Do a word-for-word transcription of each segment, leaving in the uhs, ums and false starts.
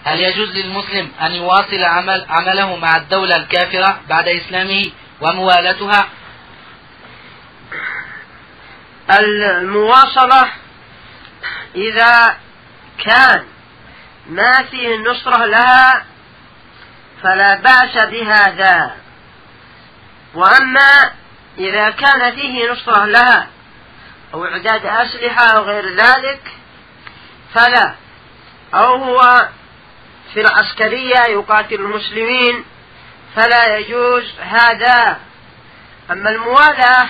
هل يجوز للمسلم أن يواصل عمل عمله مع الدولة الكافرة بعد إسلامه وموالتها؟ المواصلة إذا كان ما فيه النصرة لها فلا بأس بهذا، وأما إذا كان فيه نصرة لها أو إعداد أسلحة أو غير ذلك فلا، أو هو في العسكرية يقاتل المسلمين فلا يجوز هذا. أما الموالاة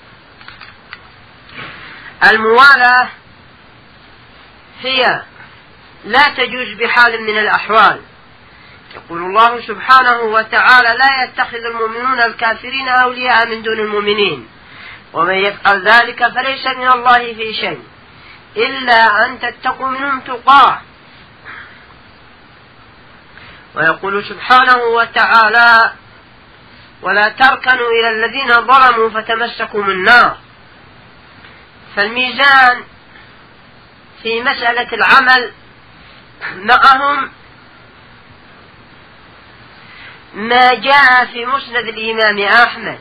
الموالاة هي لا تجوز بحال من الأحوال. يقول الله سبحانه وتعالى: لا يتخذ المؤمنون الكافرين أولياء من دون المؤمنين ومن يفعل ذلك فليس من الله في شيء إلا أن تتقوا منهم تقاه. ويقول سبحانه وتعالى: ولا تركنوا إلى الذين ظلموا فتمسكم النار. فالميزان في مسألة العمل معهم ما جاء في مسند الإمام أحمد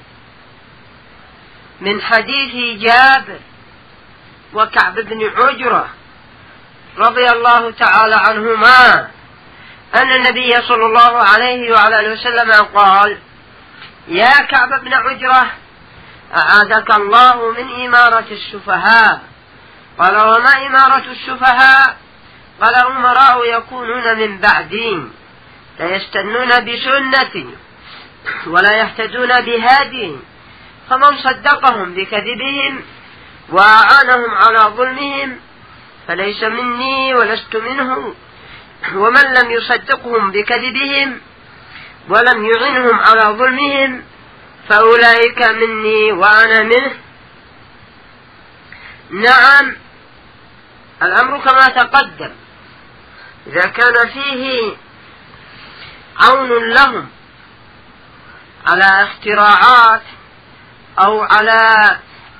من حديث جابر وكعب بن عجرة رضي الله تعالى عنهما أن النبي صلى الله عليه وعلى وسلم قال: يا كعب بن عجرة أعاذك الله من إمارة السفهاء. قال: وما إمارة السفهاء؟ قال: أمراء يكونون من بعدي لا يستنون بسنتي ولا يهتدون بهادي، فمن صدقهم بكذبهم وأعانهم على ظلمهم فليس مني ولست منه، ومن لم يصدقهم بكذبهم ولم يعنهم على ظلمهم فأولئك مني وأنا منه. نعم، الأمر كما تقدم، إذا كان فيه عون لهم على اختراعات أو على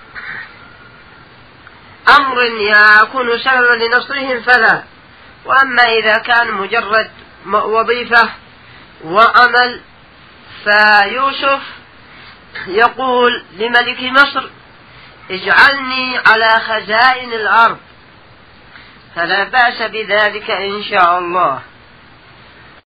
أمر يكون سببا لنصرهم فلا. وأما إذا كان مجرد وظيفة وعمل فيوسف يقول لملك مصر: اجعلني على خزائن الأرض، فلا بأس بذلك إن شاء الله.